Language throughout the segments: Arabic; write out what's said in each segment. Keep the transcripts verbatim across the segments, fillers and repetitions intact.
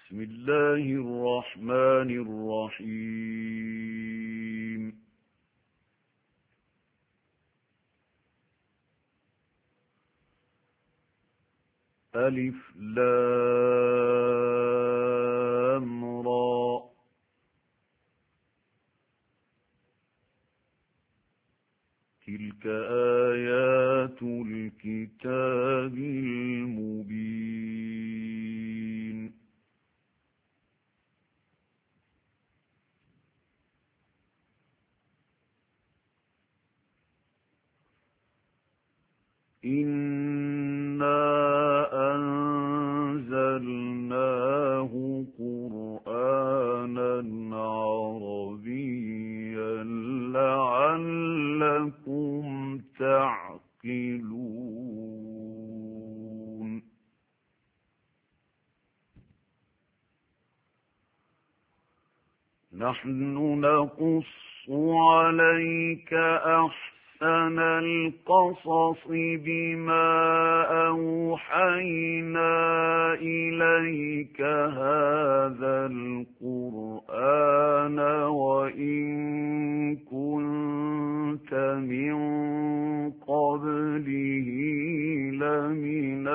بسم الله الرحمن الرحيم ألف لام را تلك آيات الكتاب المبين إنا أنزلناه قرآنا عربيا لعلكم تعقلون نحن نقص عليك أحسن أحسن القصص بما أوحينا إليك هذا القرآن وإن كنت من قبله لمن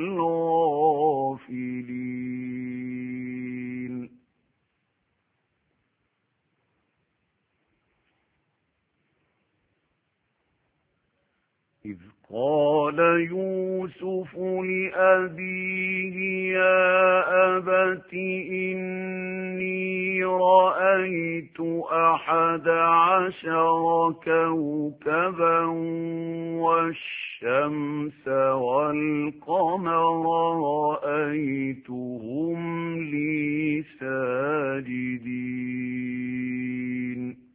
الغافلين إذ قال يوسف لأبيه يا أبت إني رأيت أحد عشر كوكبا والشمس والقمر رأيتهم لي ساجدين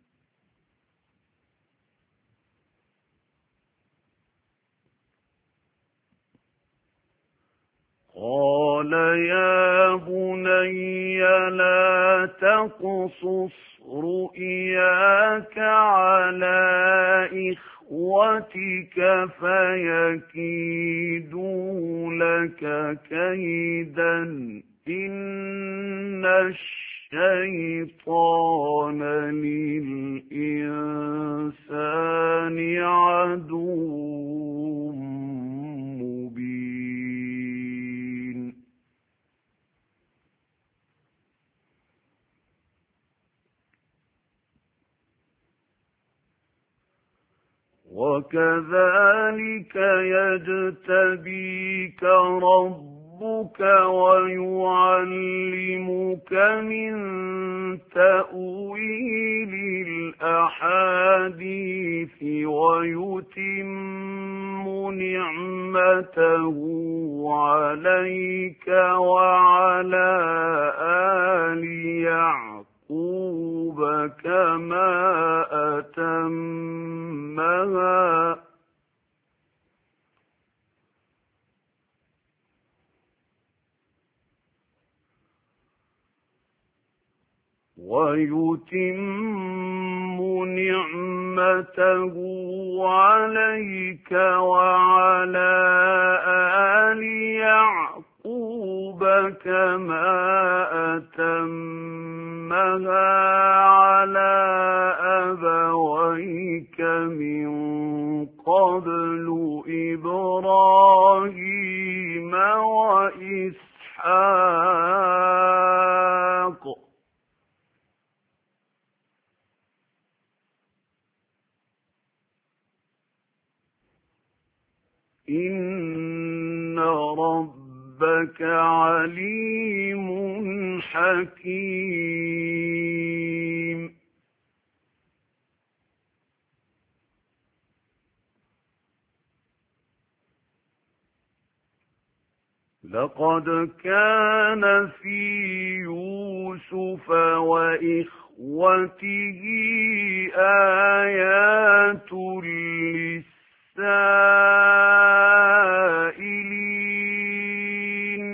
قال يا بني لا تقصص رؤياك على إخوتك فيكيدوا لك كيدا إن الشيطان للإنسان عدو مبين وكذلك يجتبيك ربك ويعلمك من تأويل الأحاديث ويتم نعمته عليك وعلى آل يعقوب كما أتمها ويتم نعمته عليك وعلى آل يعقوب كما أتمها على أبويك من قبل إبراهيم وإسحاق إن ربك عليم حكيم لقد كان في يوسف وإخوته آيات للسائلين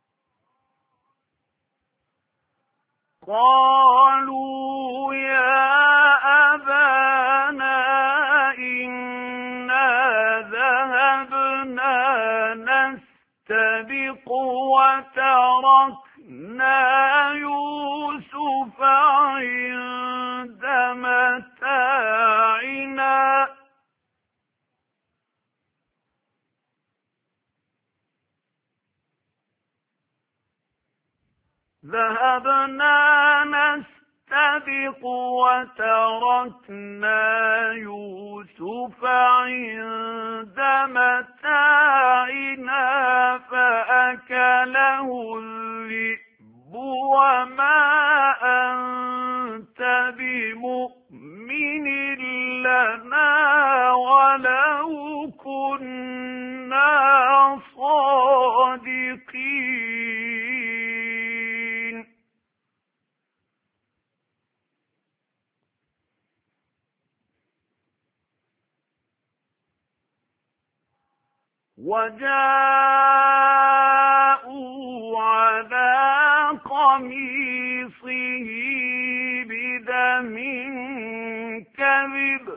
نستبق وتركنا يوسف عند متاعنا ذهبنا نستبق وتركنا يوسف عند متاعنا فأكله الذئب وما أنت بمؤمن لنا ولو كنا صادقين وجاءوا على قميصه بدم كذب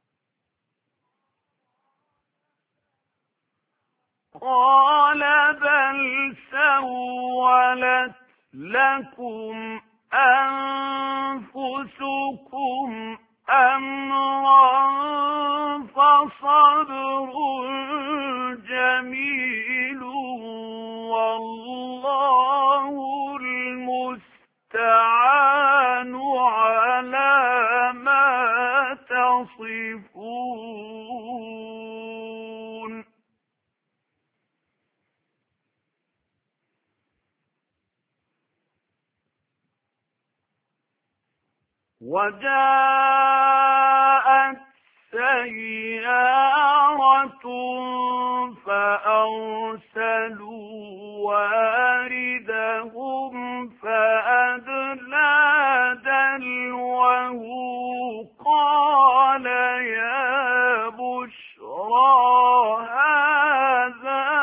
قال بل سولت لكم أنفسكم أمرا فصبر جميل والله المستعان على ما تصفون وجاءت سيارة فأرسلوا واردهم فأدلى دلوه قال يا بشرى هذا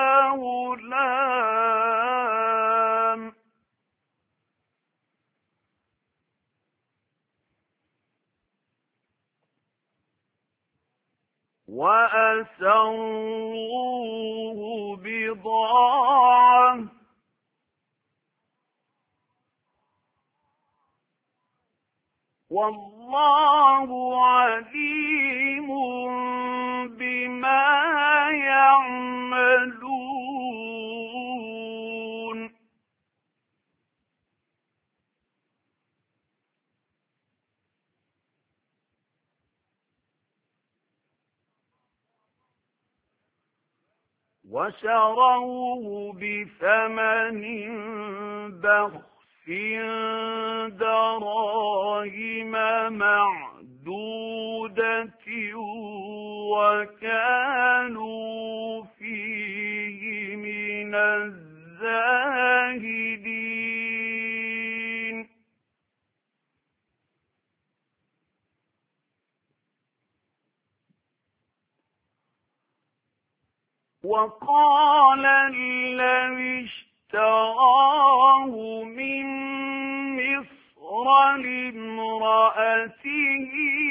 غلام وأسروه بضاعة والله عليم بما يعملون وشروه بثمن بخس دراهم معدودة وكانوا فيه من الزاهدين وقال الذي اشتراه من مصر لامرأته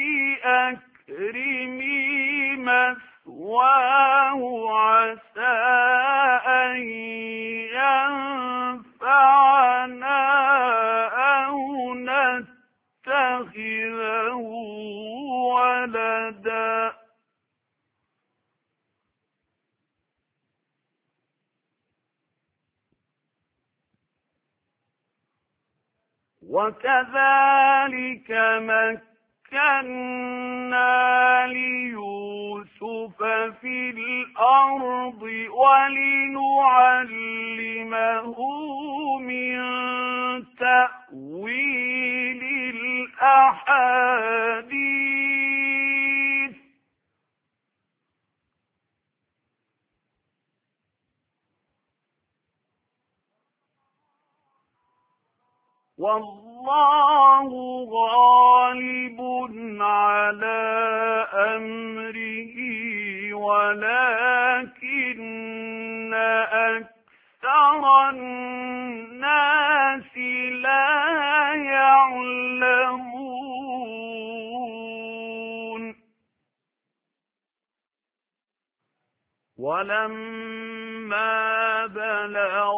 أكرمي مثواه عسى أن ينفعنا أو نتخذه ولدا وكذلك مكنا ليوسف في الأرض ولنعلمه من تأويل الأحاديث والله غالب على أمره ولكن أكثر الناس لا يعلمون ولما فلما بلغ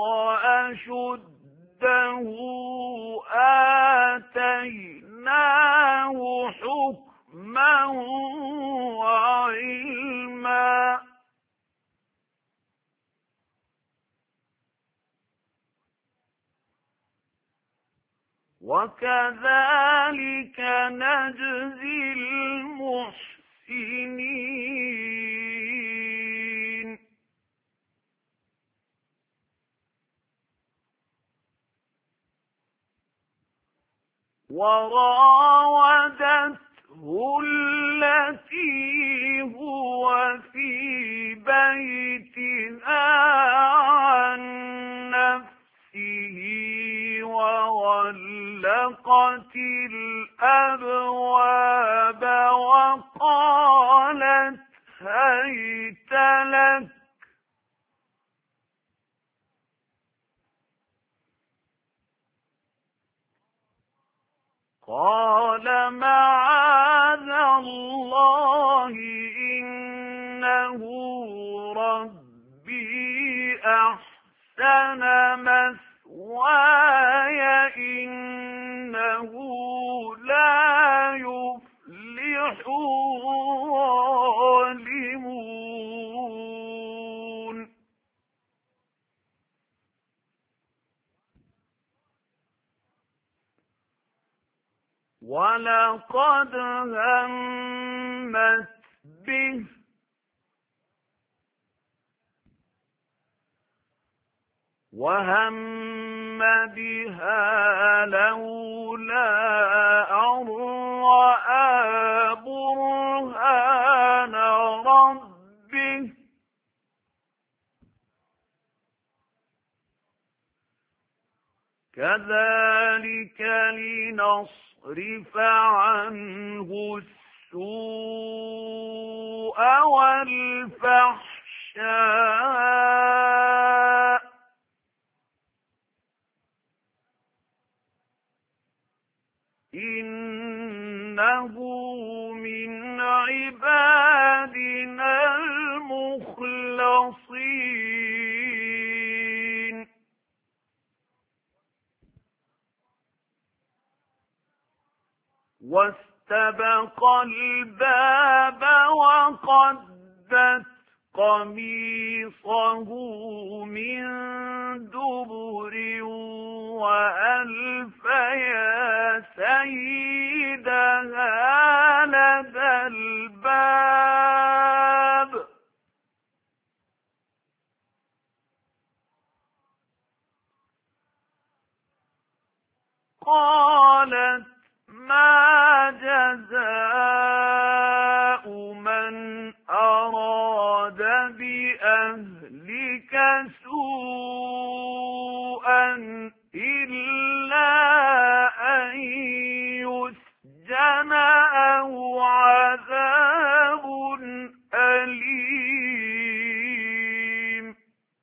أشده آتيناه حكما وعلما وكذلك نجزي المحسنين وراودته التي هو في بيتها عن نفسه وغلقت الأبواب وقالت هيت لك قال معاذ الله إنه ربي أحسن مثواي إنه لا يفلح الظالمون ولقد همت به وهم بها لولا أن رأى برهان ربه كذلك لنصرف عنه السوء والفحشاء إنه من عبادنا المخلصين واستبق الباب وقدت قميصه من دبر وألف يا سيدها لدى الباب قالت ما جزاء من أراد بأهلك سوءا إلا أن يسجن أو عذاب أليم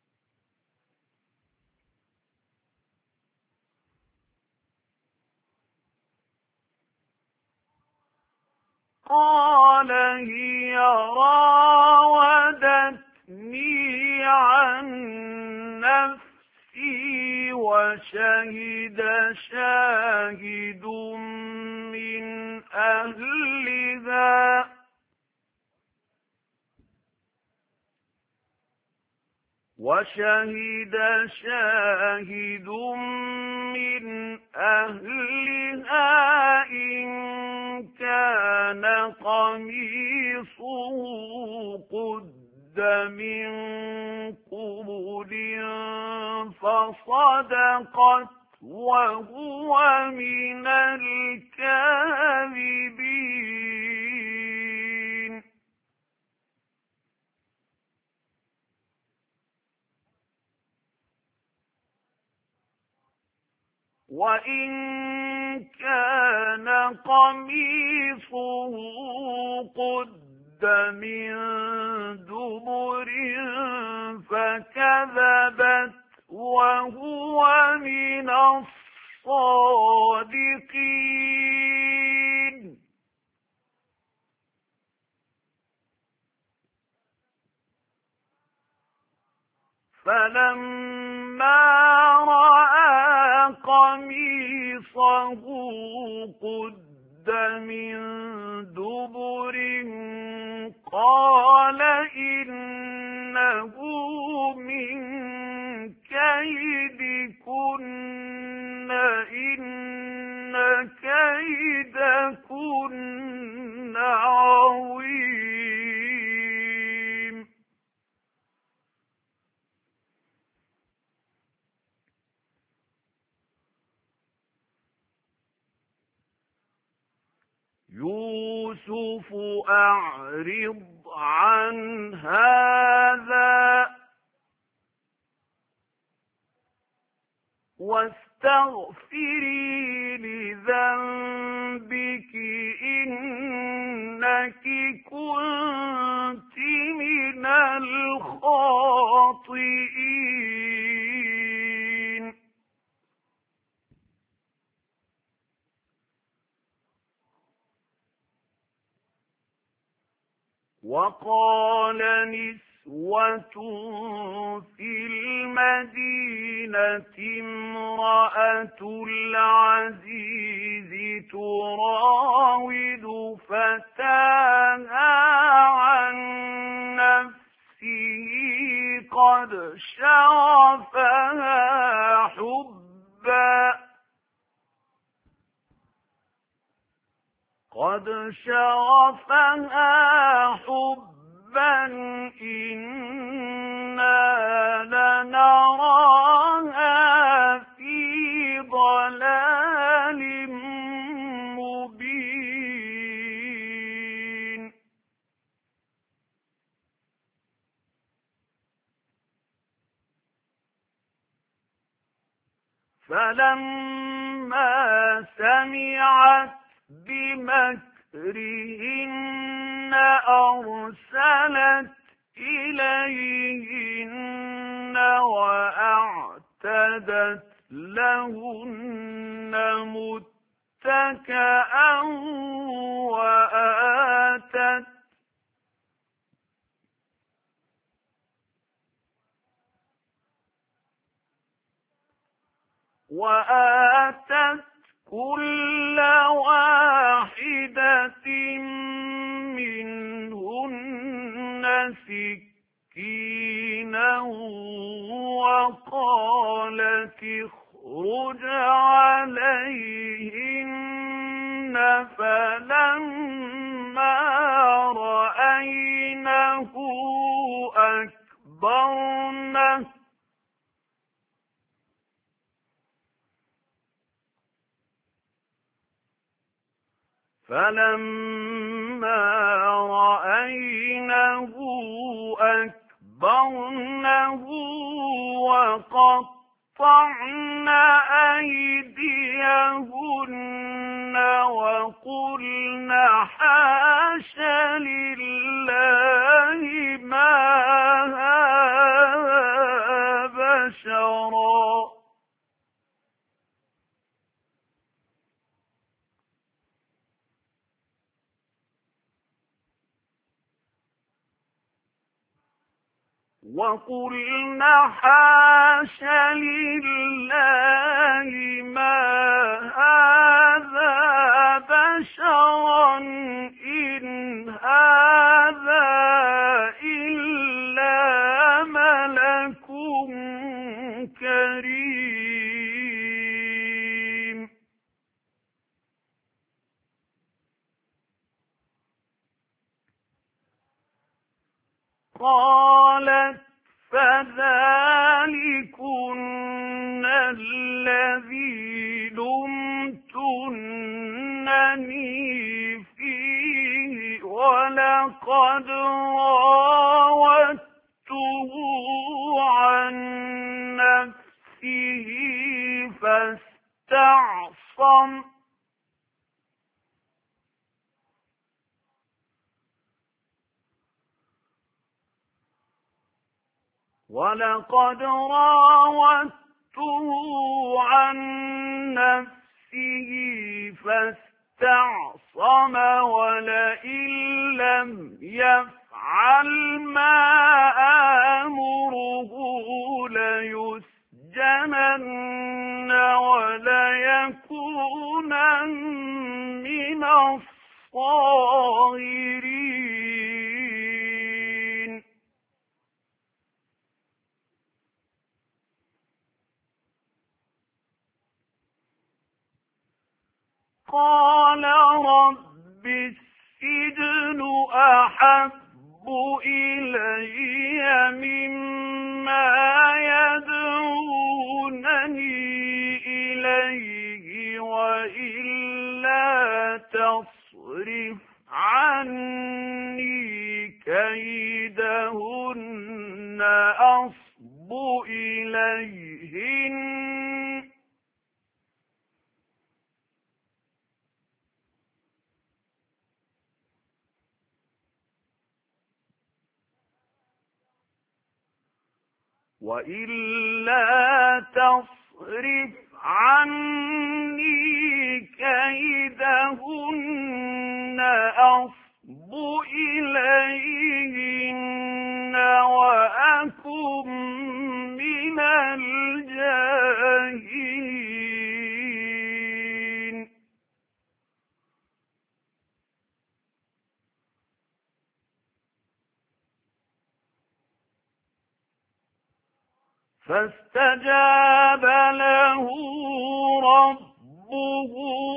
قال هي راودتني عن نفسي وشهد شاهد من أهلها وشهد شاهد من أهلها إن كان قميصه قد من قبل فصدقت وهو من الكاذبين وإن كان قميصه قد من دبر فكذبت وهو من الصادقين قد من دبر قال إنه من كيدكن إن كيدكن عظيم يوسف أعرض عن هذا واستغفري لذنبك إنك كنت من الخاطئين وقال نسوة في المدينة امرأة العزيز تراود فتاها عن نفسه قد شغفها حبا قد شغفها حبا إنا لنراها في ضلال مبين فلما سمعت بمكرهن أرسلت إليهن وأعتدت لهن متكئا وآتت وآتت كل واحدة منهن سكينا وقالت اخرج عليهن فلما رأينه أكبرنه فلما رأينه أكبرنه وقطعن أيديهن وقلن حاش لله ما هذا بشرا وقلن حاش لله ما هذا بشرا إن هذا إلا ملك كريم قالت فذلكن الذي لمتنني فيه ولقد راودته عن نفسه فاستعصم ولقد راودته عن نفسه فاستعصم ولئن لم يفعل ما آمره ليسجنن وليكونن الصاغرين. قال رب السجن أحب إلي مما يدعونني إليه وإلا تصرف عني كيدهن أصب إليهن وإلا تصرف عني كيدهن أصب إليهن وأكن من الجاهلين. فاستجاب له ربه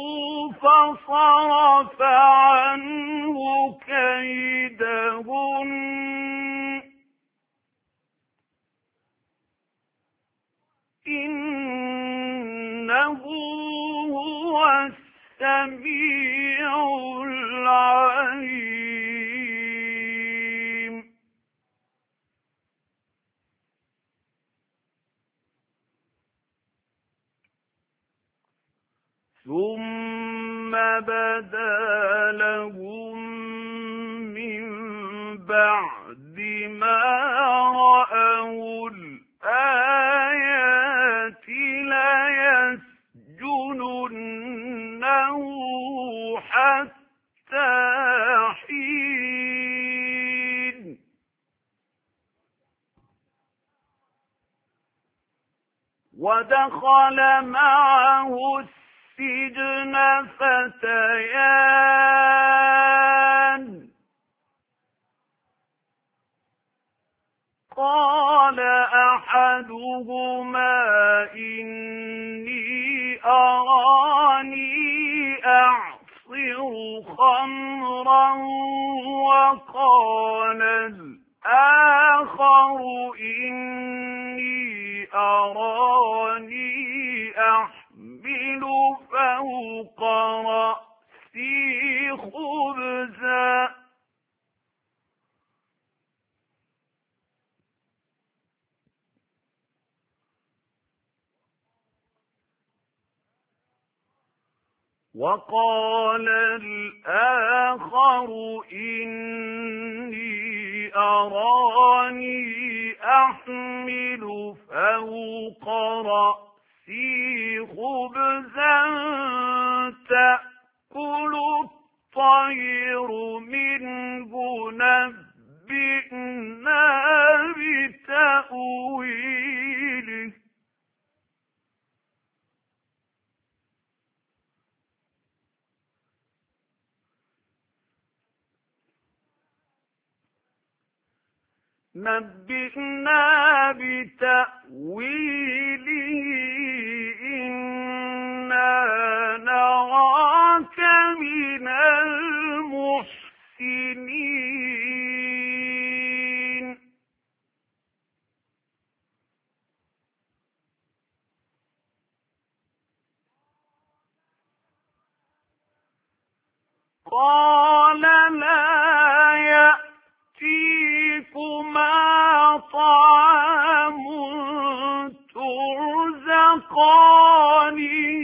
فصرف عنه كيدهن إنه هو السميع العليم. ثم بدا لهم من بعد ما رأوا الآيات ليسجننه حتى حين. ودخل معه السجن فتيان قال أحدهما إني أراني أعصر خمرا وقال الآخر إني أراني أحمل فوق رأسي خبزا وقال الآخر إني أراني أحمل فوق رأسي خبزا تأكل الطير منه نبئنا بتأويله نبئنا بتأويله إنا نراك من المحسنين. قال لا يأتيكما طعام ترزقانه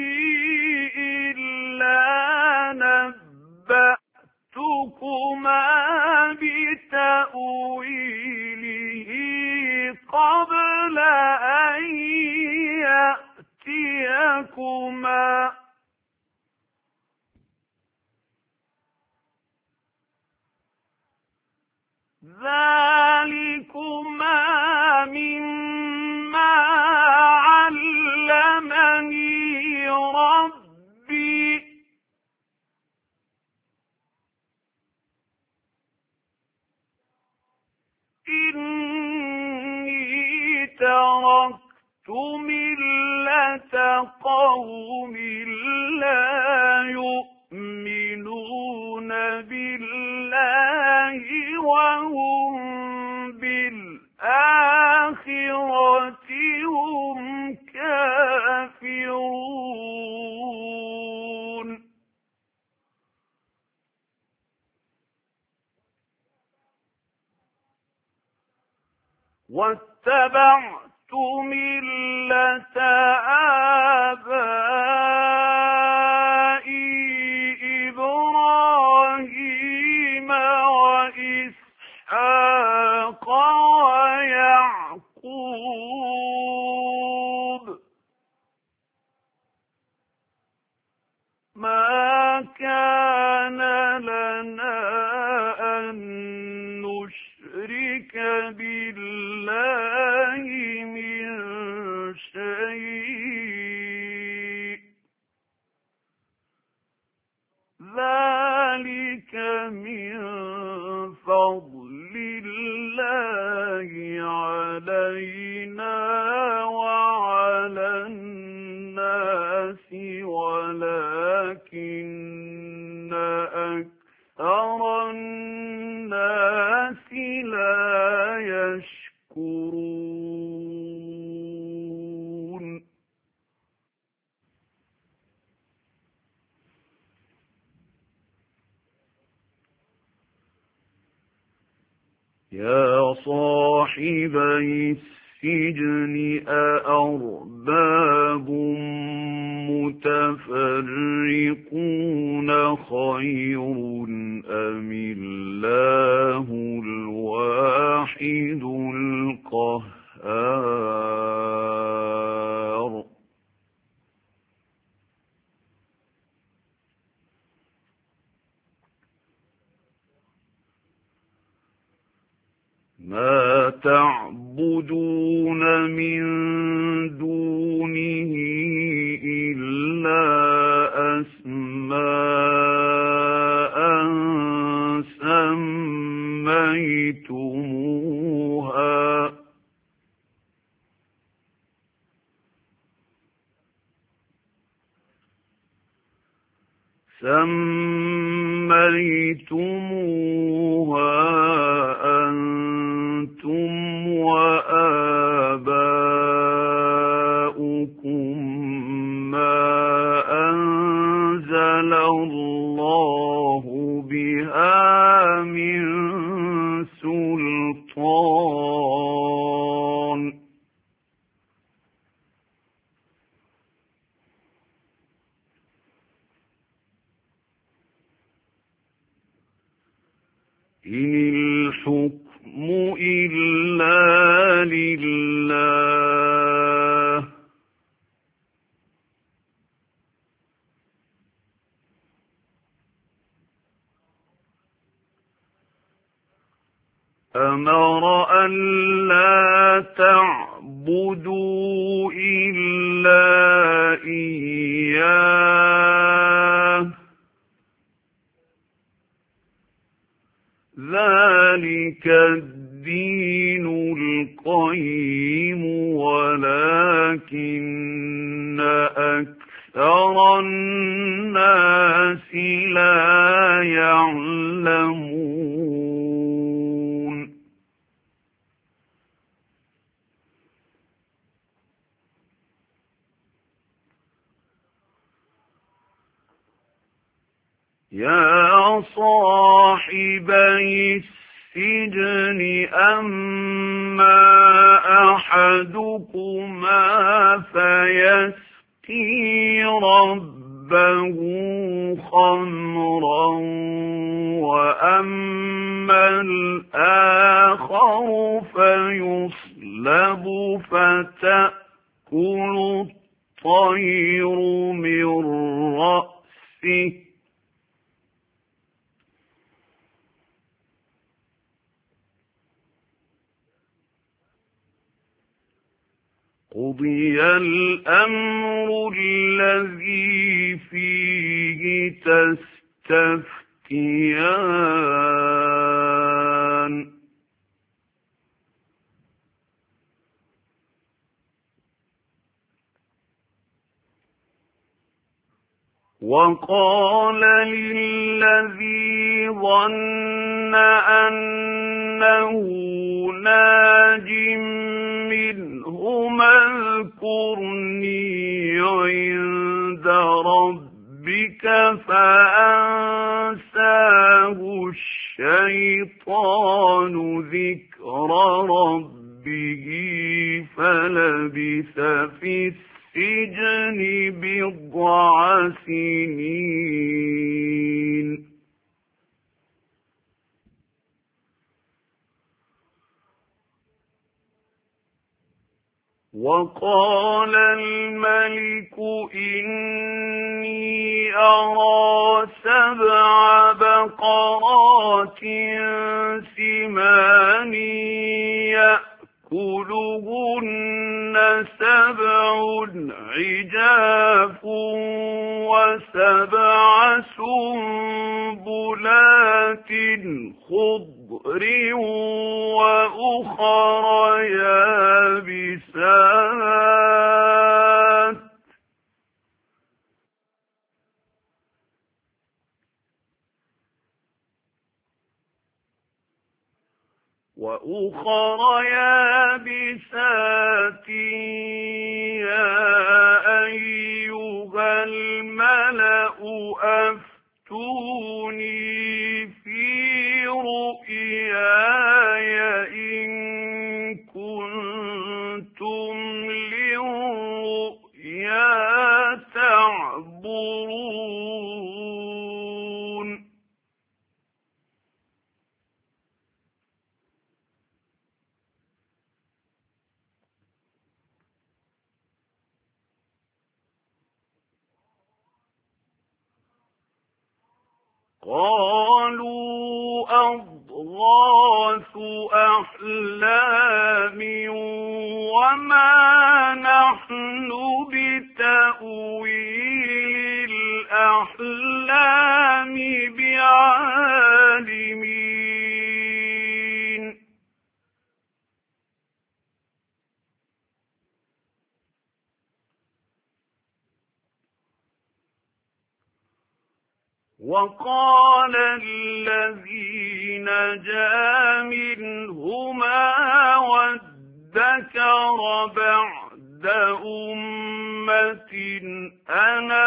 إلا نبأتكما بتأويله قبل أن يأتيكما ذلكما مما علمني ربي تركت ملة قوم لا يؤمنون بالله وهم بالآخرة هم كافرون. واتبعت ملة آبائي إبراهيم وإسحاق ويعقوب ما كان لنا أن نشرك بالله من شيء ذلك من فضل الله علينا وعلى الناس ولكن أكثر الناس لا يشكرون. يا صاحبي السجن أأرباب متفرقون خير أم الله الواحد القهار. ما تعبدون من دونه إلا أسماء سميتموها سميتموها أنتم وآباؤكم ما أنزل الله بها من سلطان إن الحكم إلا لله أمر أن لا تعبدوا إلا إياه ذلك الدين القيم ولكن أكثر الناس لا يعلمون. يا صاحبي السجن أما أحدكما فيسقي ربه خمرا وأما الآخر فيصلب فتأكل الطير من رأسه قضي الأمر الذي فيه تستفتيان وقال للذي ظن أنه ناج منهما اذكرني عند ربك فأنساه الشيطان ذكر ربه فلبث في السجن بضع سنين. وقال الملك إني أرى سبع بقرات سمان يأكلهن سبع عجاف وسبع سنبلات خضر وأخر يابسات وأخر يابسات يا أيها الملأ أفتوني في رؤياي إن كنتم للرؤيا تعبرون. قالوا أضغاث أحلام وما نحن بتأويل الأحلام بعالمين. وقال الذي نجا منهما وادكر بعد أمة أنا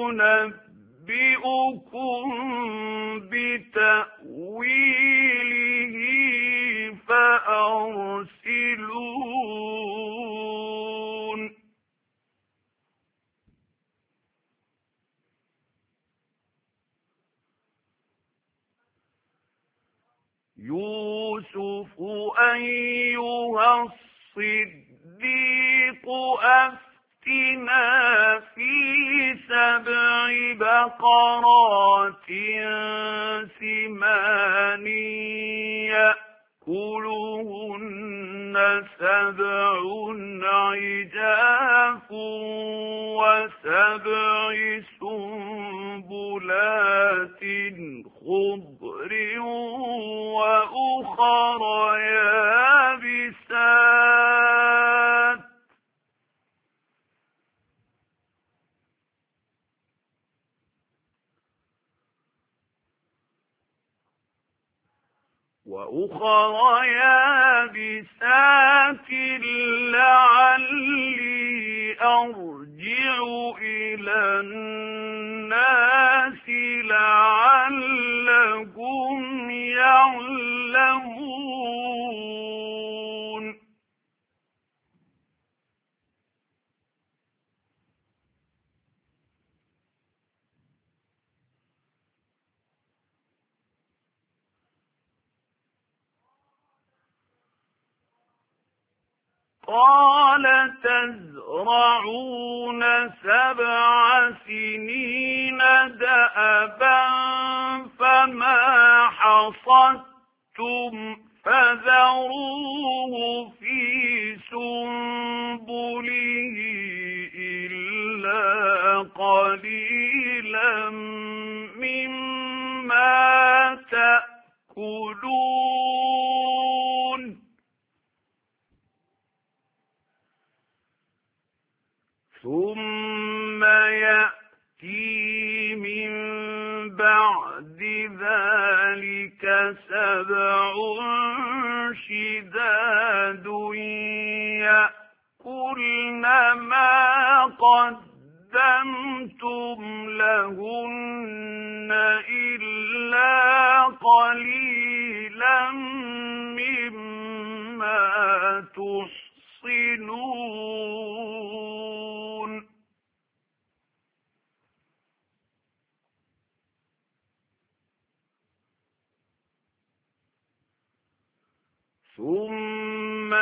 أنبئكم بتأويله فأرسلون. يوسف أيها الصديق أفتنا في سبع بقرات سمان يأكلهن سبع عجاف وسبع سنبلات خضر وأخر يابسات وأخر يابسات لعلي أرجع إلى الناس لعلهم يعلمون. قال تزرعون سبع سنين دأبا فما حصدتم فذروه في سنبله إلا قليلا مما تأكلون. ثم يأتي ذلك سبع شداد يأكلن ما قدمتم لهن إلا قليلا مما تحصنون ثم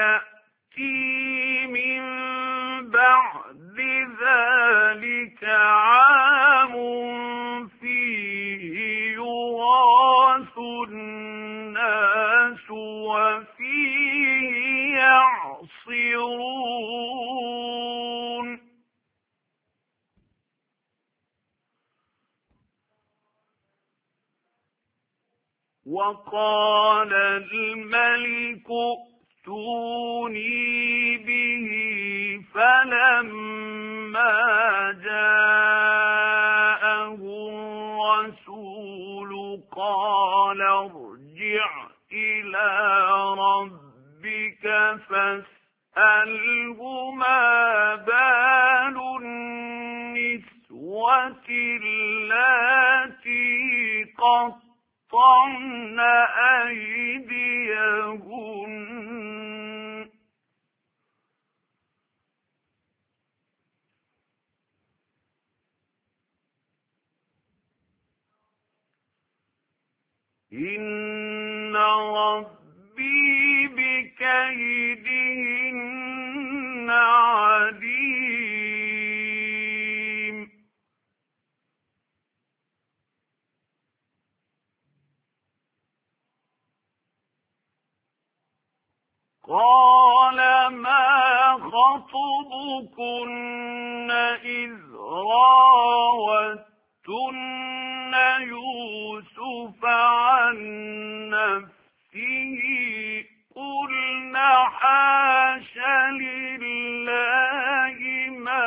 يأتي من بعد ذلك عام فيه يغاث الناس وفيه يعصرون وقال الملك ائتوني به فلما جاءه الرسول قال ارجع إلى ربك فاسأله ما بال النسوة اللاتي قط قطعن أيديهن إن ربي بكيدهن عليم قال ما خطبكن إذ راوتن يوسف عن نفسه قلنا حاش لله ما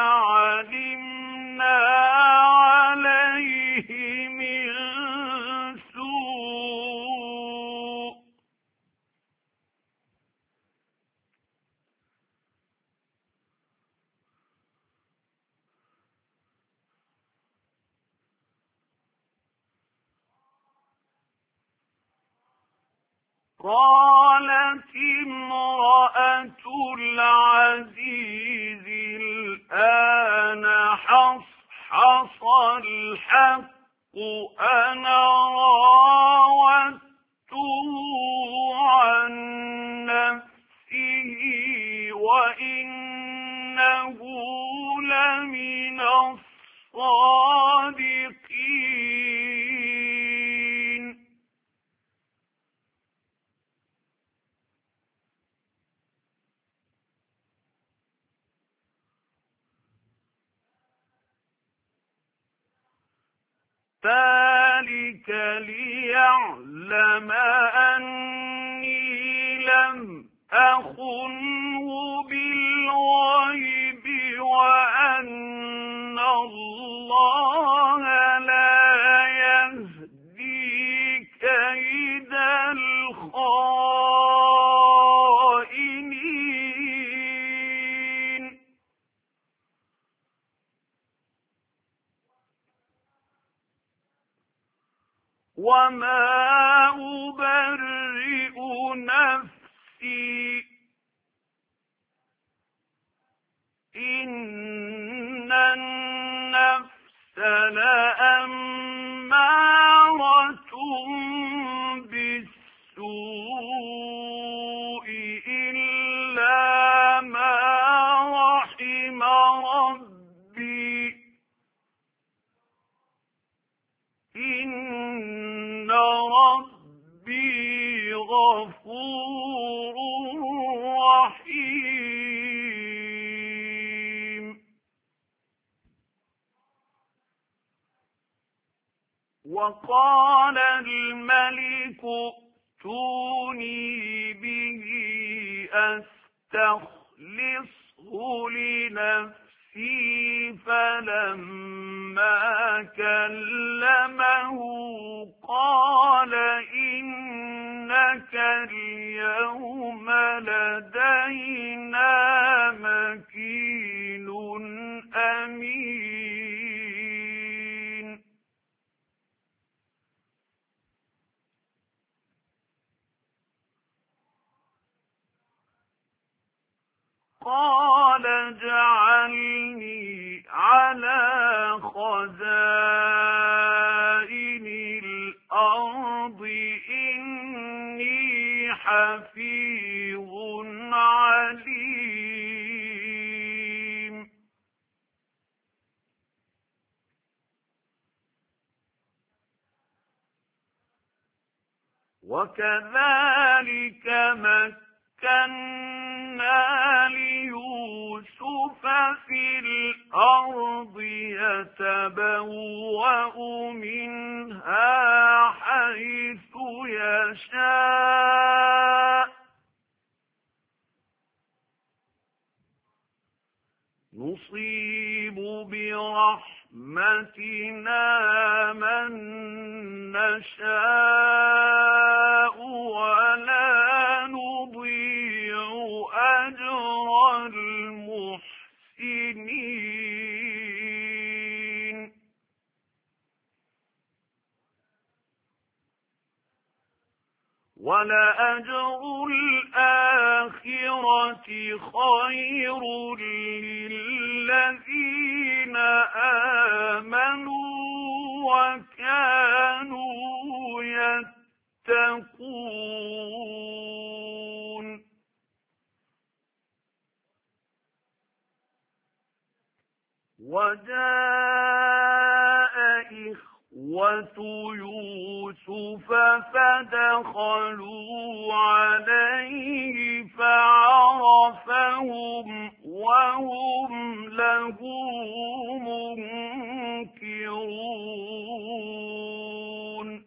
علمنا عليه من سوء قالت امرأة العزيز الآن حصحص الحق أنا راودته عن نفسه وإنه لمن الصادقين ذلك ليعلم أني لم أخنه بالغيب وأن الله لا يهدي كيد الخائنين وما أبرئ نفسي إن النفس لأمارة بالسوء إلا ما رحم ربي إن ربي غفور رحيم وقال الملك ائتوني به أستخلصه لنفسي فلما فلما كلمه قال إنك اليوم لدينا مكين أمين. قال اجعلني على خزائن الأرض إني حفيظ عليم. وكذلك مكنا ليوسف في الأرض يتبوأ منها حيث يشاء نصيب برحمتنا من نشاء ولا نضيع أجر المحسنين. ولأجر الآخرة خير للذين آمنوا وكانوا يتقون. وجاء إخوة يوسف فدخلوا عليه فعرفهم وهم له منكرون.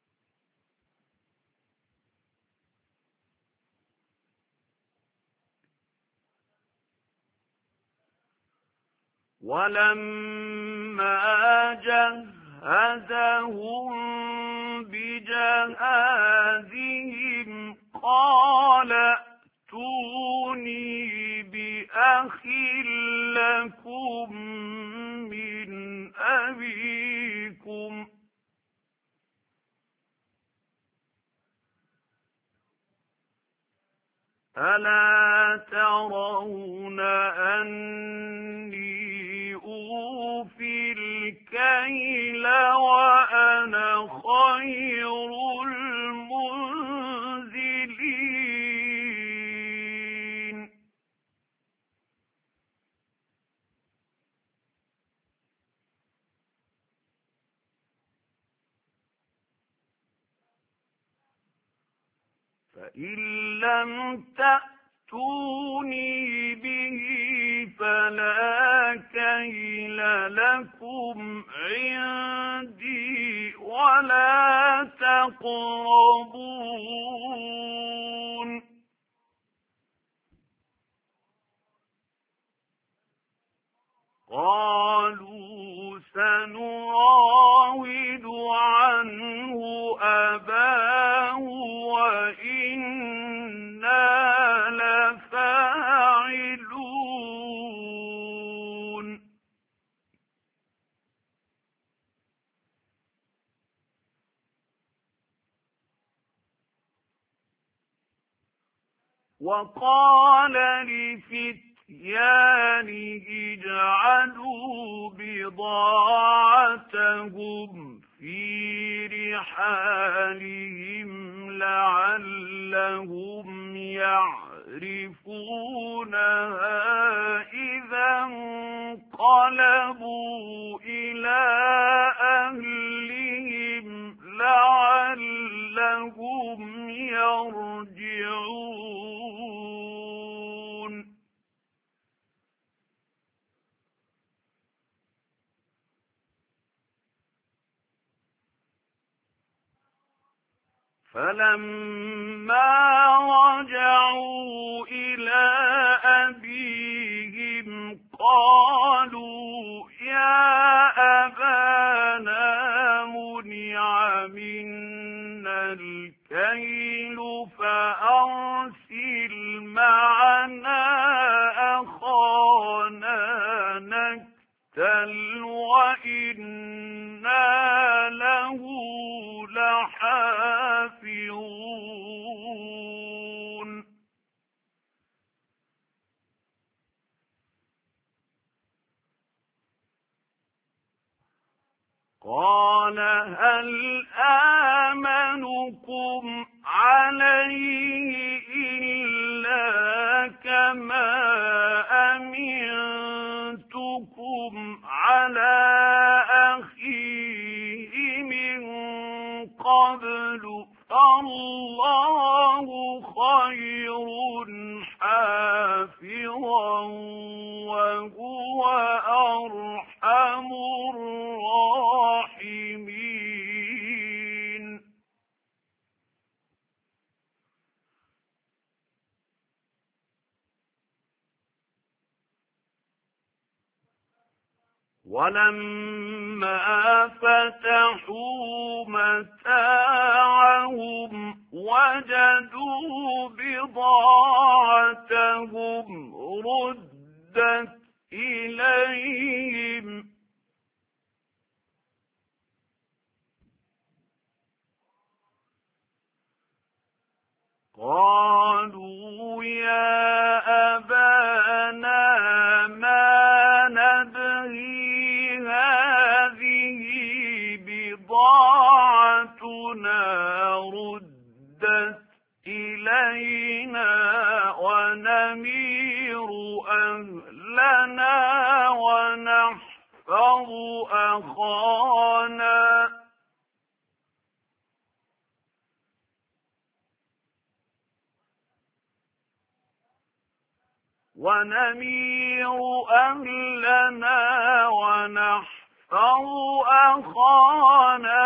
ولما جهزهم بجهازهم قال ائتوني بأخ لكم من أبيكم ألا ترون أني أوفي الكيل وأنا خير المنزلين. فإن لم تأتوني به فلا كيل لكم عندي ولا تقربون. قالوا سنراود عنه أباه وإنا لفاعلون. وقال لفتيانه اجعلوا بضاعتهم في رحالهم لعلهم يعرفونها إذا انقلبوا إلى أهلهم لعلهم يرجعون. فلما رجعوا إلى أبيهم قالوا يا منا الكيل فأرسل معنا أخانا نكتل وإنا له لحافظون قال هل آمنكم عليه إلا كما أمنتكم على أخيه من قبل فالله خير حافظا وهو أرحم الراحمين ولما فتحوا متاعهم وجدوا بضاعتهم ردت إليهم قالوا يا أبانا ما نبغي هذه بضاعتنا ردت إلينا ونمير أهلنا ونحفظ أخانا ونمير أهلنا ونحفظ أخانا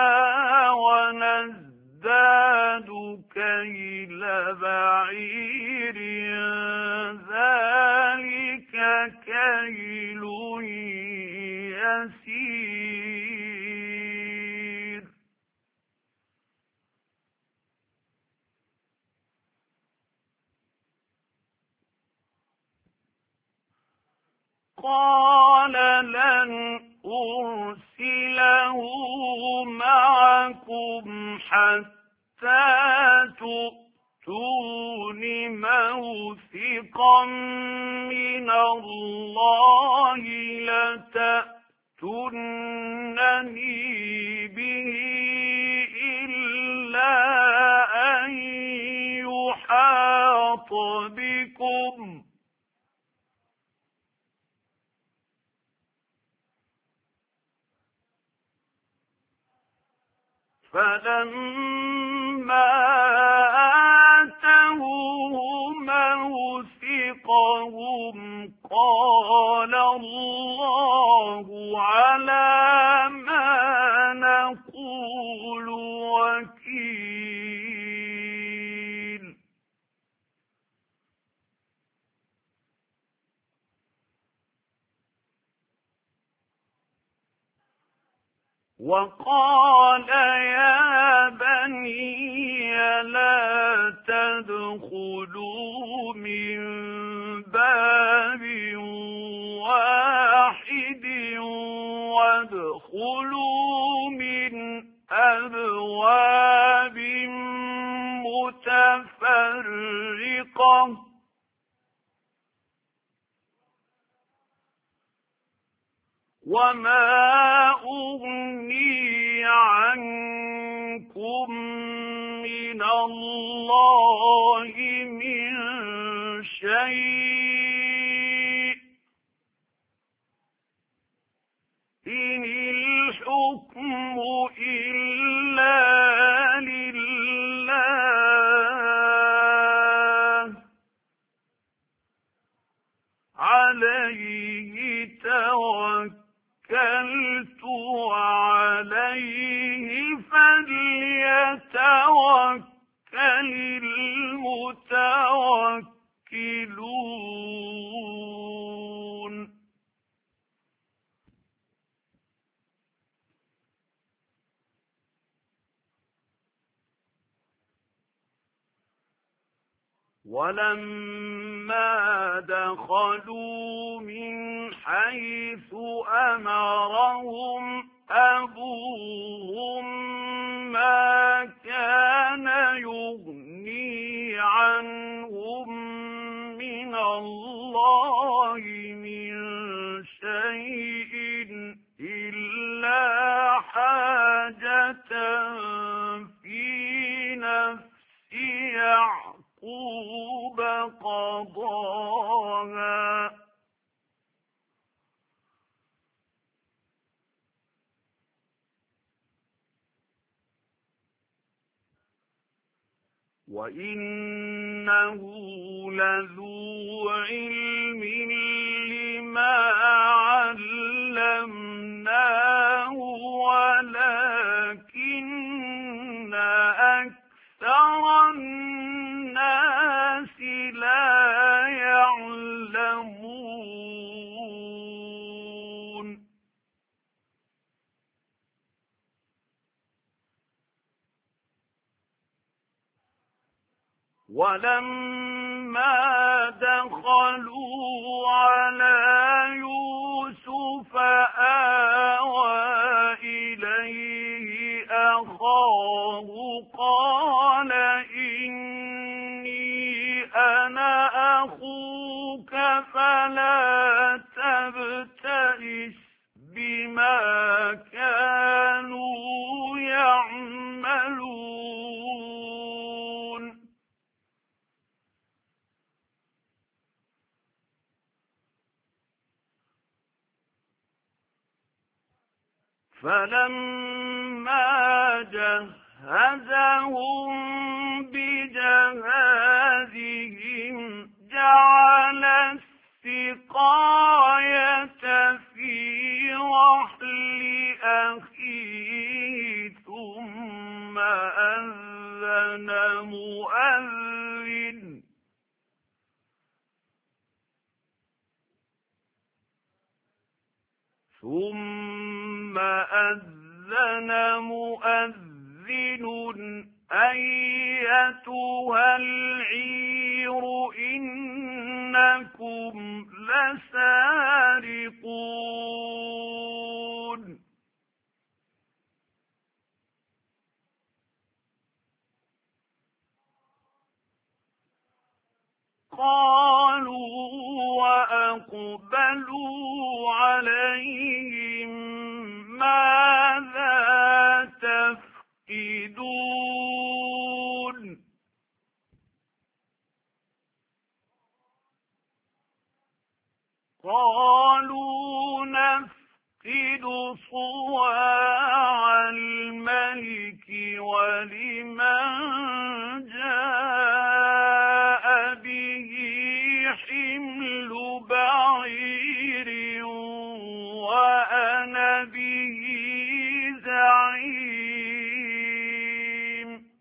ونزداد كيل بعير ذلك كيل يسير قال لن أرسله معكم حتى تؤتون موثقا من الله لتأتونني به إلا أن يحاط بكم فلما آتوه موثقهم قال الله على ما نقول وكيل وقال يا بني لا تدخلوا من باب واحد وادخلوا من أبواب متفرقة وما أغني عنكم من الله من شيء إن الحكم إلا لله عليه توكلت وعليه فليتوكل المتوكلون. ولما دخلوا من حيث أمرهم أبوهم ما كان يغني عنهم من الله من شيء إلا حاجة في نفس يعقوب قضاها وإنه لذو علم لما علمناه ولكن أكثر الناس لا يعلمون ولما دخلوا على يوسف آوى إليه أخاه قال إني أنا أخوك فلا تبتئس بما كانوا يعملون فلما جهزهم بجهازهم جعل السقاية في رحل أخيه ثم أذن مؤذن ثم أذن مؤذن أيتها العير إنكم لسارقون قالوا وأقبلوا عليهم ماذا تفقدون قالوا نفقد صواع الملك ولمن جاء به حمل بعير وأنا به زعيم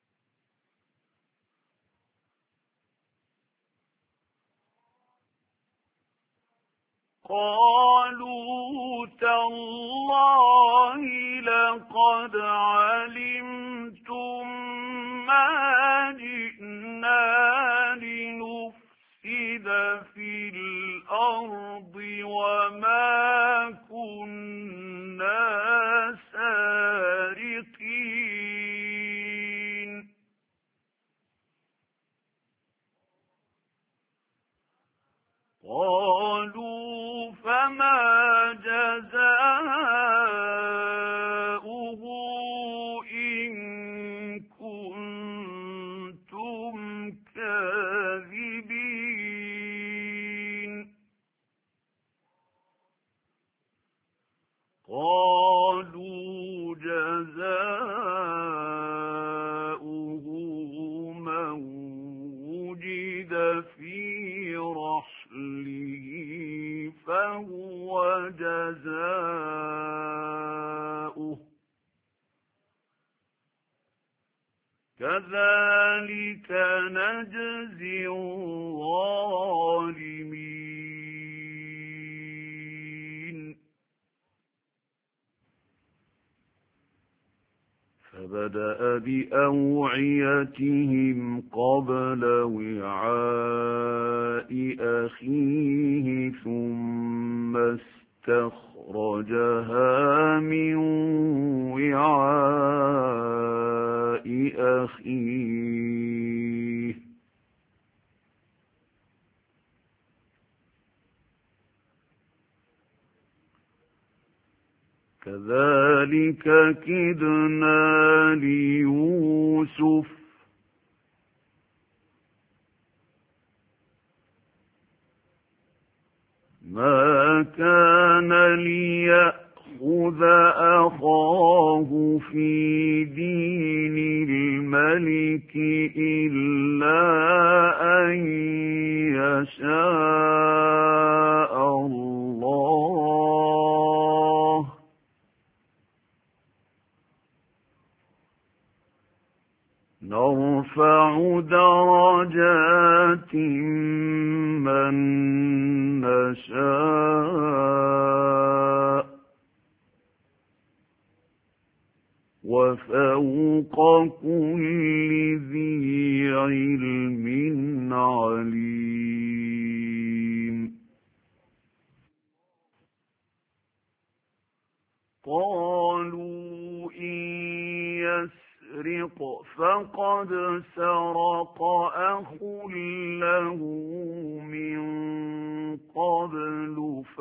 قالوا تالله لقد علمتم ما جئنا لنفسد في الأرض وما كنا سارقين قالوا فما جزاؤه إن كنتم كاذبين قالوا جزاؤه من وجد في رحله فهو جزاؤه كذلك نجزي الظالمين فبدأ بأوعيتهم قبل وعاء أخيه ثم استخرجها من وعاء أخيه كذلك كدنا ليوسف ما كان ليأخذ أخاه في دين الملك إلا أن يشاء الله نرفع درجات من نشاء وفوق كل ذي علم عليم قالوا إن يسرق فقد سرق أخ له من قبل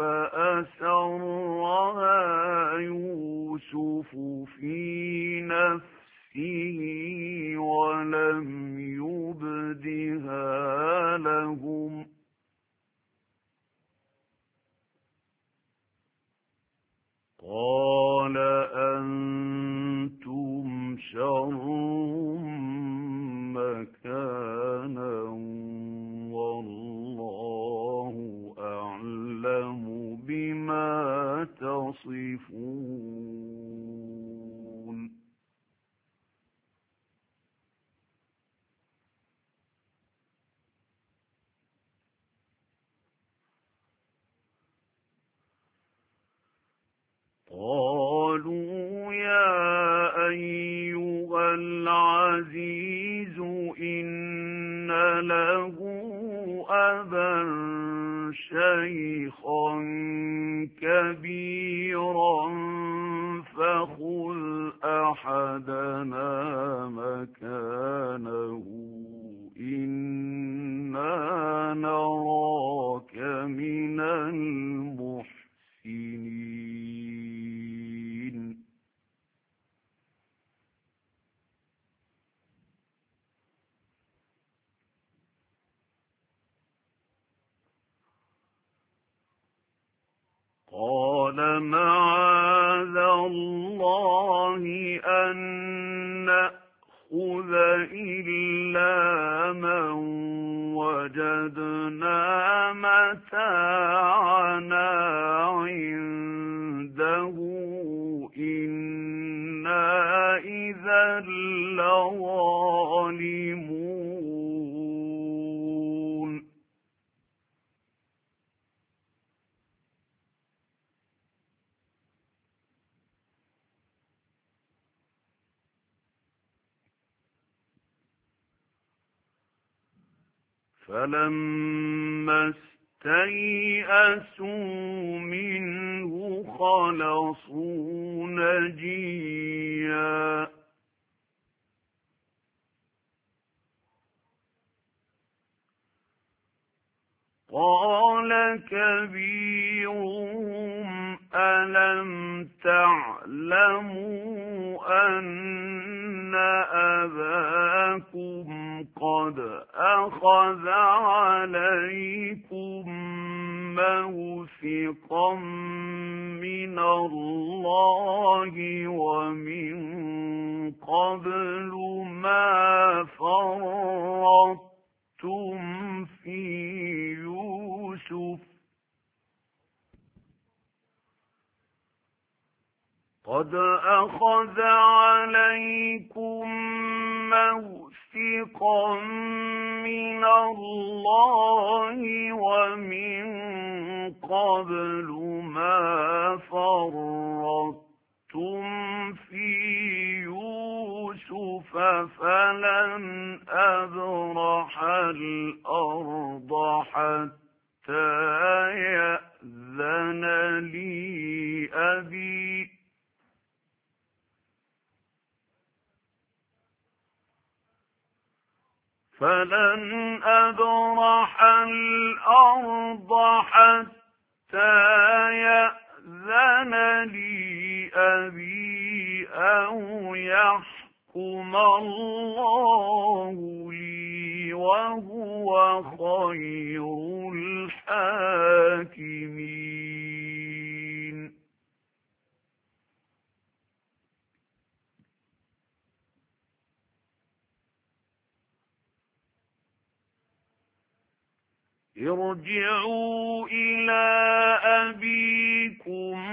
فأسرها يوسف في نفسه ولم يبدها لهم قال أنتم شر مكانا والله أعلم بما تصفون قالوا يا أيها العزيز إن له أبا شيخا كبيرا فخذ أحدنا مكانه إنا نراك من المحسنين قال معاذ الله أن نأخذ إلا من وجدنا متاعنا عنده إنا إذا لظالمون فلما استيئسوا منه خلصوا نجيا قال كبيرهم ألم تعلموا أن أباكم قد أخذ عليكم موثقا من الله ومن قبل ما فرطتم في يوسف قد أخذ عليكم موثقا من الله ومن قبل ما فرطتم في يوسف يوسف فلن أبرح الأرض حتى يأذن لي أبي فلن أبرح الأرض حتى يأذن لي أبي أو يحكم الله لي وهو خير الحاكمين. ارجعوا إلى أبيكم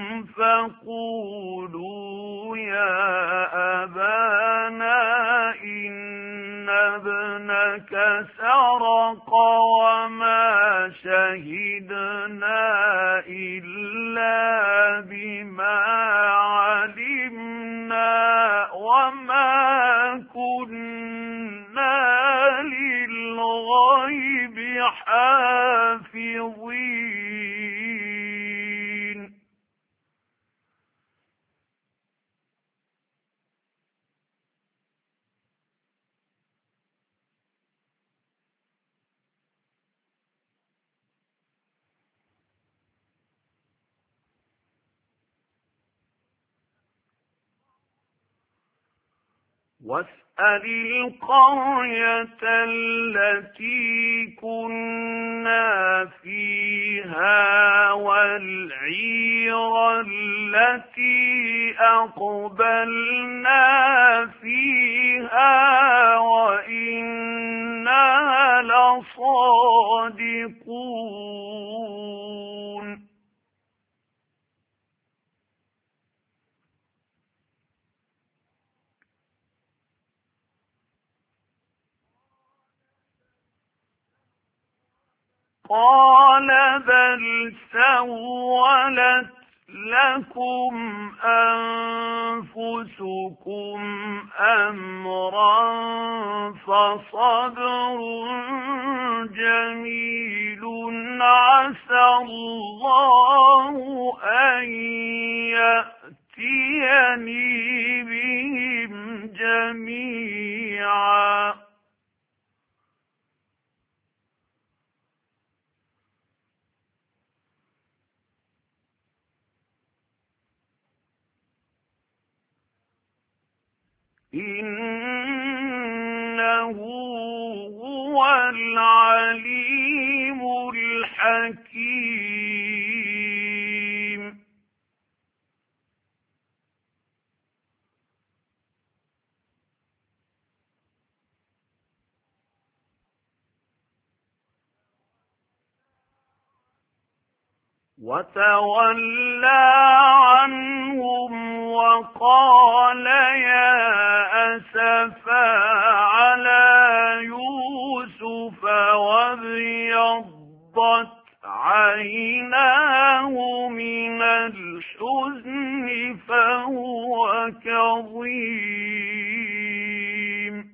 فقولوا يا أبانا إن ابنك سرق وما شهدنا إلا بما علمنا وما كنا للغيب حافظين. واسأل القرية التي كنا فيها والعير التي أقبلنا فيها وإنا لصادقون. قال بل سولت لكم أنفسكم أمرا فصبر جميل عسى الله أن يأتيني بهم جميعا إنه هو العليم الحكيم. وتولى عنهم وقال يا أسفا على يوسف وابيضت عيناه من الحزن فهو كظيم.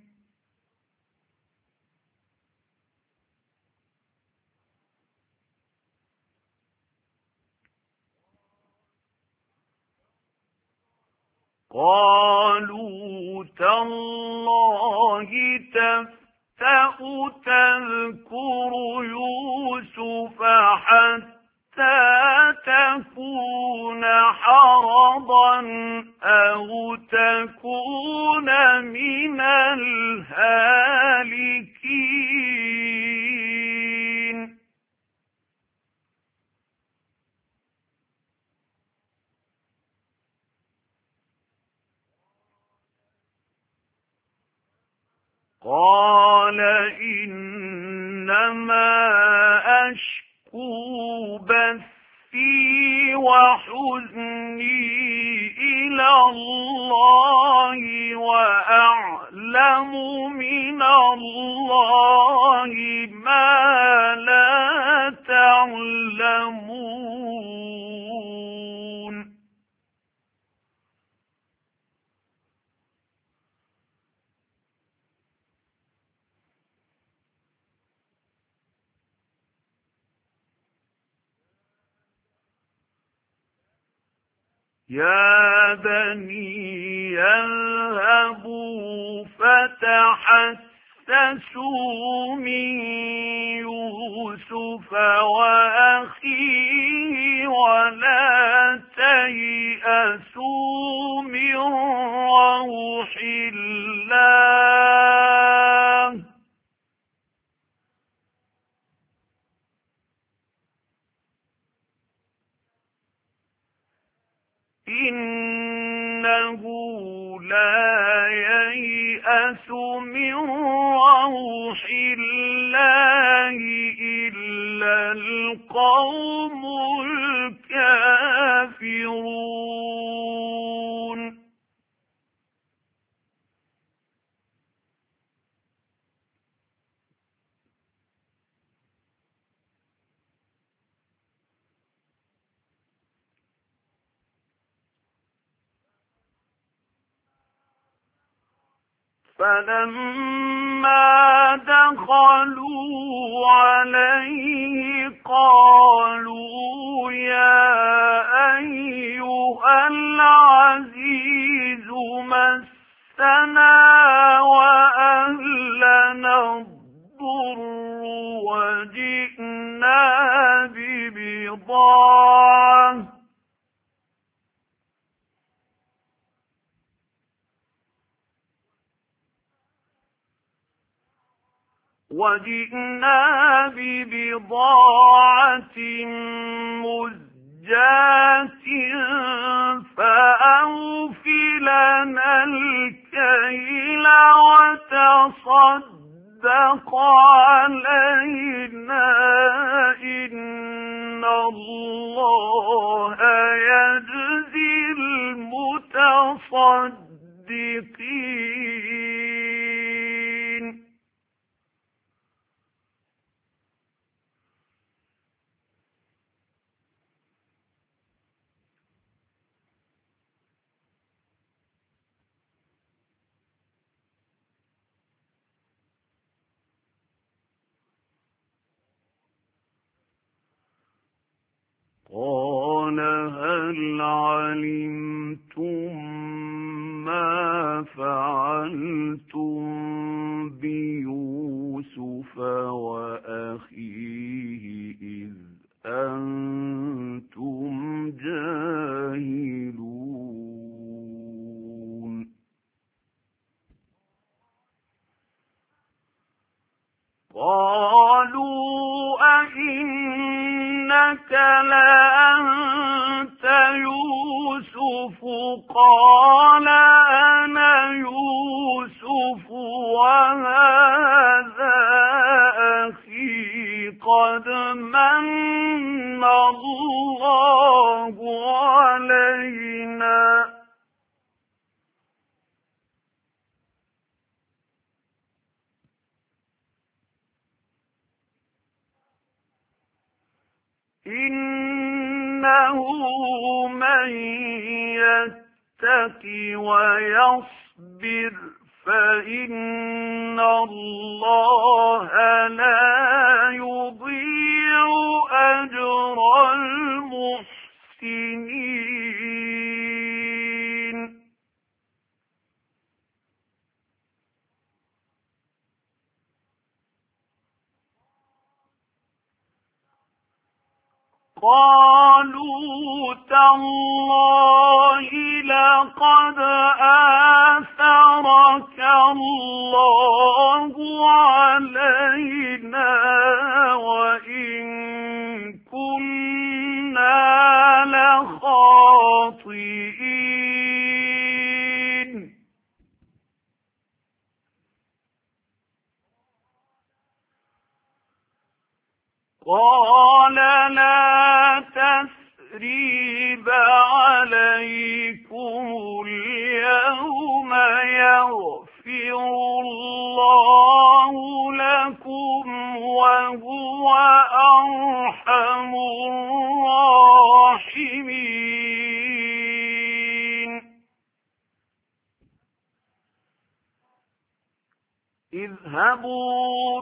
قالوا تالله تفتأ تذكر يوسف حتى تكون حرضا أو تكون من الهالكين. قال إنما أشكو بثي وحزني إلى الله وأعلم من الله ما لا تعلمون. يا بني يذهبوا فتحسسوا من يوسف وأخيه ولا تيأسوا من روح الله إنه لا ييأس من روح الله إلا القوم الكافرون فلما دخلوا عليه قالوا يا أيها العزيز مسنا وأهلنا الضر وجئنا ببضاعة وجئنا ببضاعة مزجاة فأوف لنا الكيل وتصدق علينا إن الله يجزي المتصدقين قال هل علمتم ما فعلتم بيوسف وأخيه إذ أنتم جاهلون قالوا أئنك لأنت يوسف قال أنا يوسف وهذا أخي قد من الله علينا إنه من يتق ويصبر فإن الله لا يضيع أجر المحسنين قالوا تالله لقد آثرك الله علينا وإن كنا لخاطئين قال لا تثريب عليكم اليوم يغفر الله لكم وهو أرحم الراحمين اذهبوا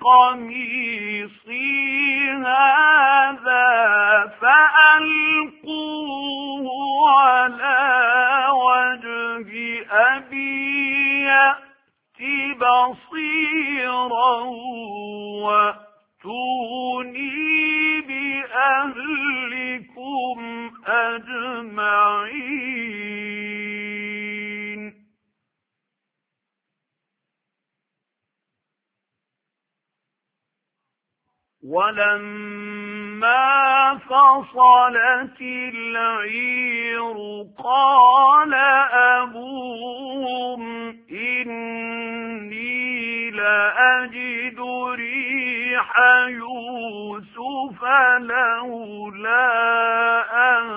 بقميصي هذا فألقوه على وجه أبي يأت بصيرا وأتوني بأهلكم أجمعين. ولما فصلت العير قال أبوهم إني لأجد ريح يوسف لولا أن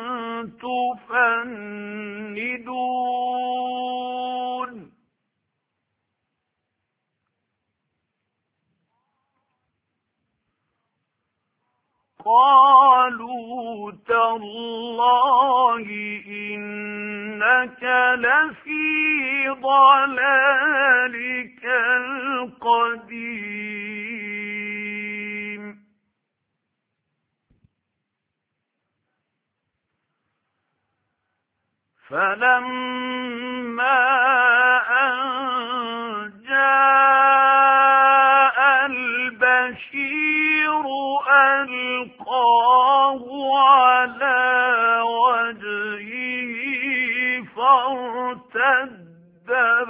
تفندون. قالوا تالله إنك لفي ضلالك القديم. فلما أن جاء البشير ألقاه على وجهه فارتد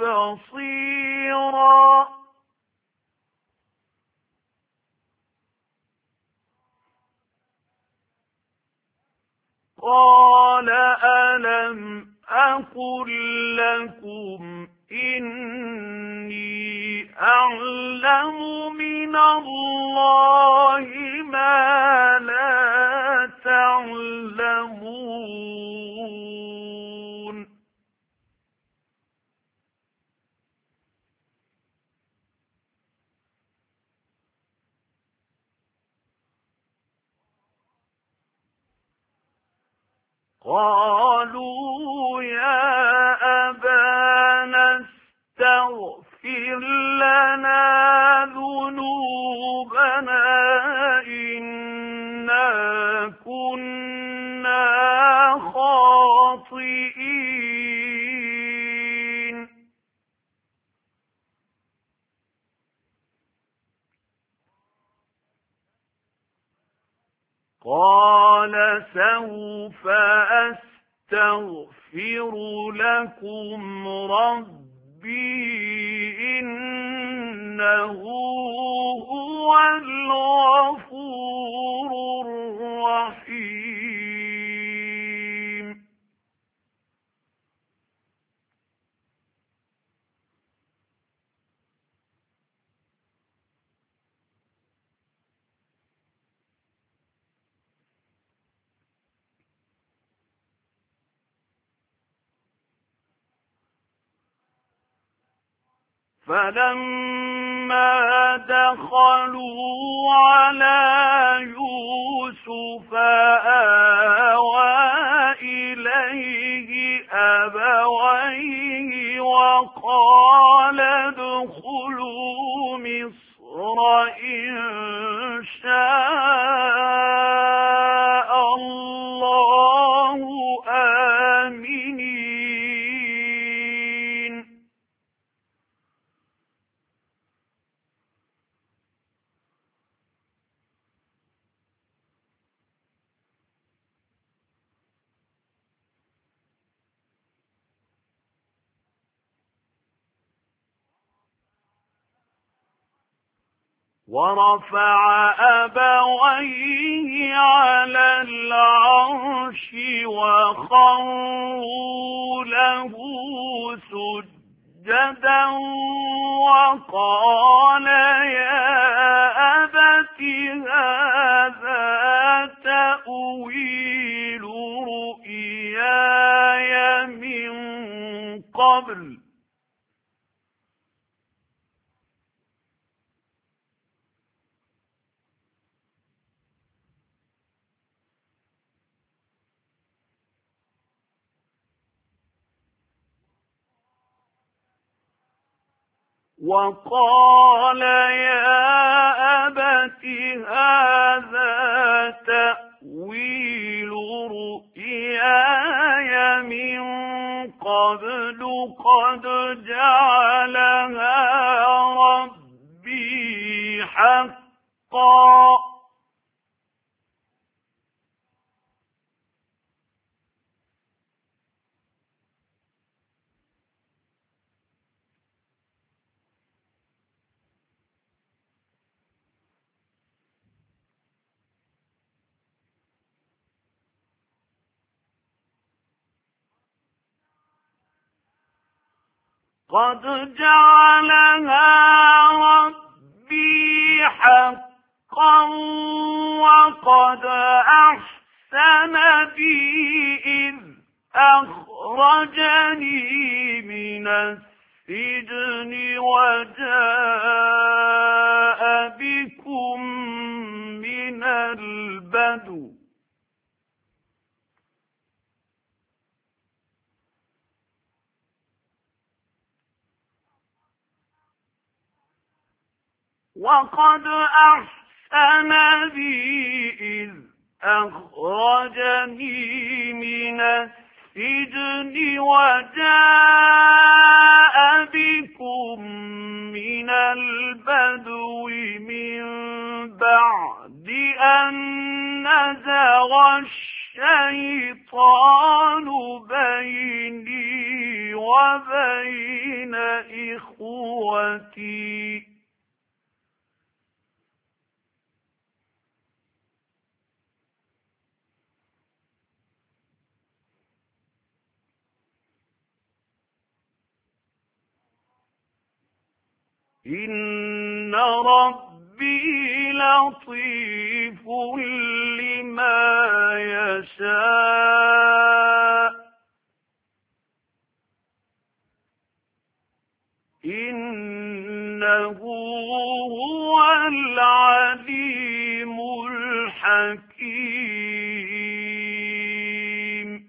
بصيرا قال ألم أقل لكم إني أعلم من الله ما لا تعلمون. قالوا يا أبانا استغفر لنا ذنوبنا إنا كنا خاطئين. قال سوف أستغفر لكم ربي إنه هو الغفور الرحيم. فلما دخلوا على يوسف آوى إليه أبويه وقال ادخلوا مصر إن شاء الله آمنين. ورفع أبويه على العرش وخروا له سجدا وقال يا أبت هذا تأويل رؤياي من قبل وقال يا أبت هذا تأويل رؤياي من قبل قد جعلها ربي حقا قد جعلها ربي حقا وقد أحسن بي إذ أخرجني من السجن وجاء بكم من البدو وقد أحسن بي إذ أخرجني من السجن وجاء بكم من البدو من بعد أن نزغ الشيطان بيني وبين إخوتي إن ربي لطيف لما يشاء إنه هو العليم الحكيم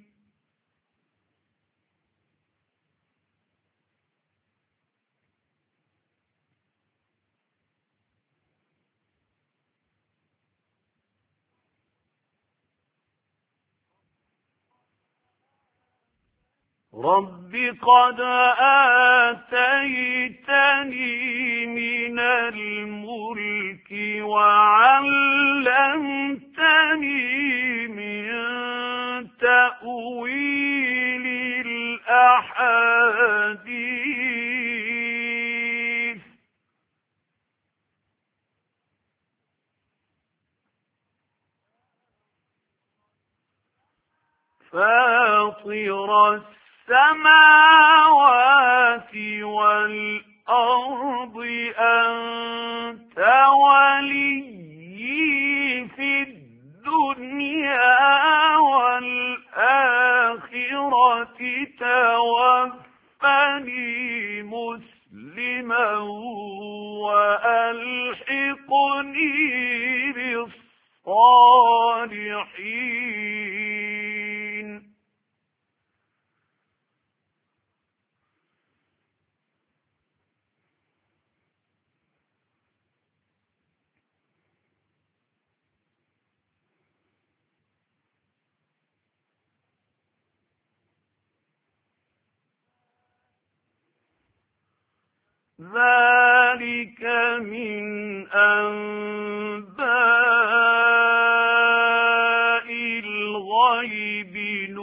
رب قد آتيتني من الملك وعلمتني من تأويل الأحاديث فاطر السماوات والأرض أنت وليي في الدنيا والآخرة توفني مسلما وألحقني بالصالحين ذلك من أنباء الغيب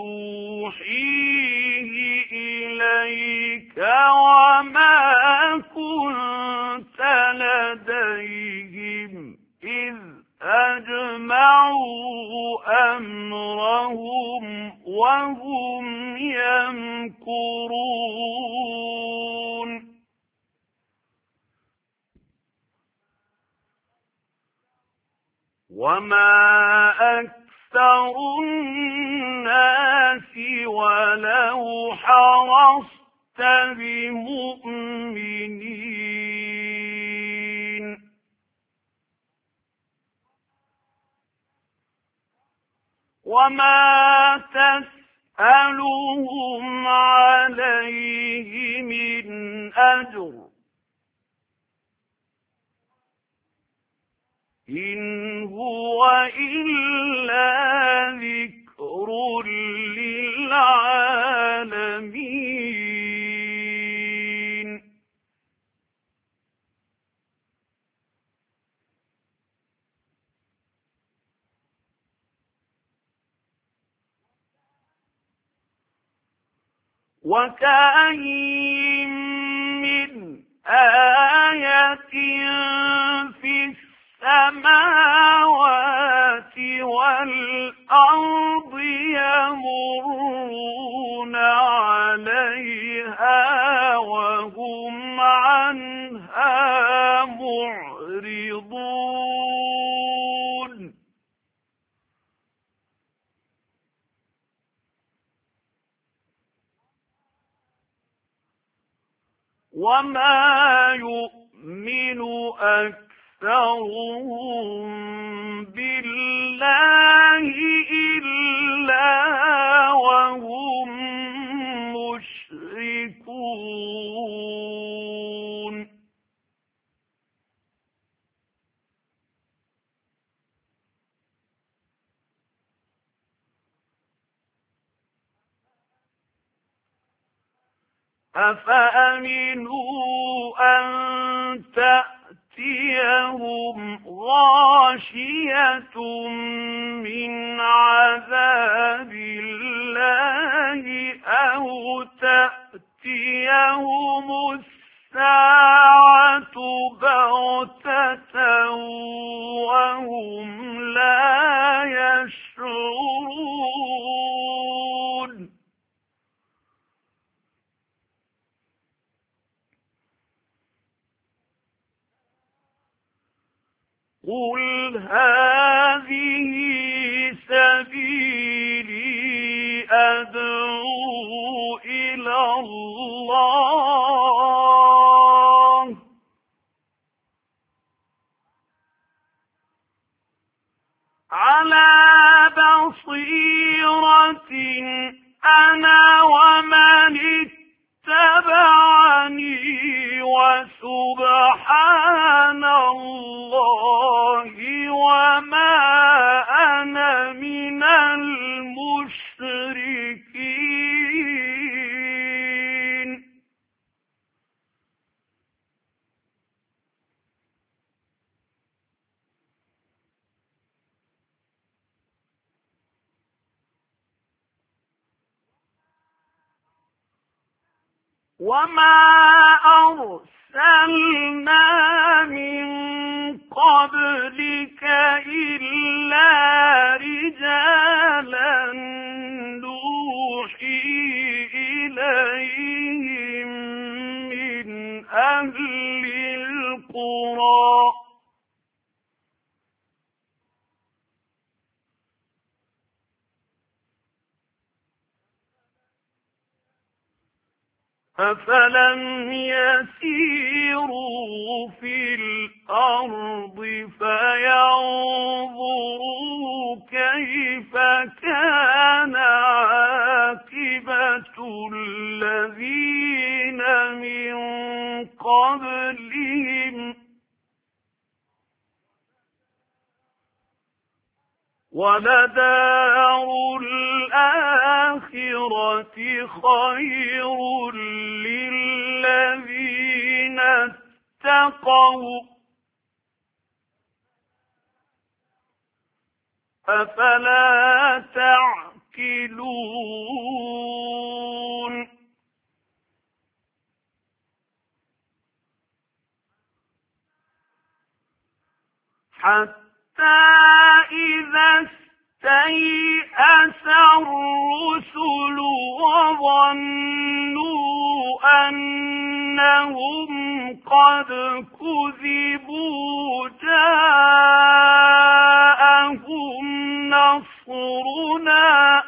نوحيه إليك وما كنت لديهم إذ أجمعوا أمرهم وهم يمكرون وما أكثر الناس ولو حرصت بمؤمنين وما تسألهم عليه من أجر إن هو إلا ذكر للعالمين. وكأين من آية في السماوات والأرض يمرون عليها وهم عنها معرضون. وما يؤمن أكثرهم بالله إلا وهم مشركون. أفأمنوا أن تأتيهم غاشية من عذاب الله أو تأتيهم الساعة بغتة وهم لا يشعرون. قل هذه سبيلي أدعو إلى الله على بصيرة أنا ومن اتبعني وسبحان الله وما أنا من المشركين. وما أرسلنا من قبلك إلا رجالا نوحي إليهم من أهل القرى أفلم يسيروا في الأرض فينظروا كيف كان عاقبة الذين من قبلهم ولدار الآخرة خير للذين اتقوا أفلا تعقلون. حتى إذا استيأس الرسل وظنوا أنهم قد كذبوا جاءهم نصرنا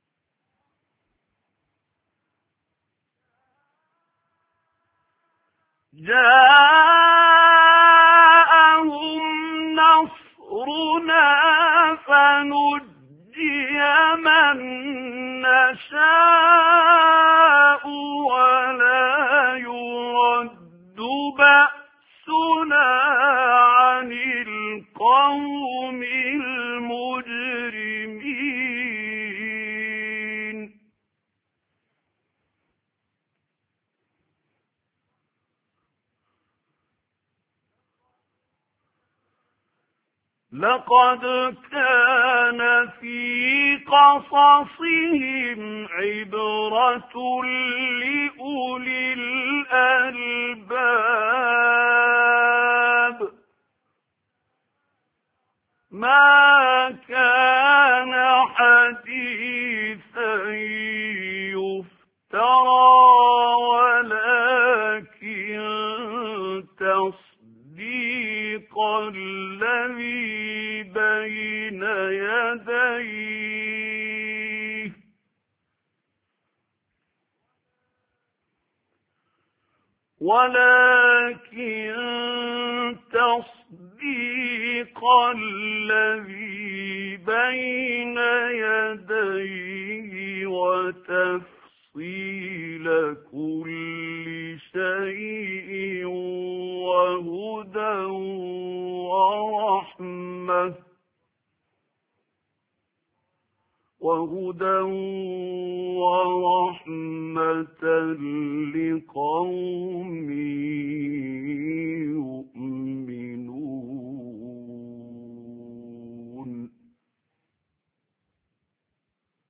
جاءهم نصرنا فنجي من نشاء ولا يرد بأسنا عن القوم لقد كان في قصصهم عبرة لأولي الألباب ما كان حديثا يفترى ولكن تصديق الذي بين يديه ولكن تصديق الذي بين يديه وتفصيل كل شيء وهدى ورحمة وهدى ورحمة لقوم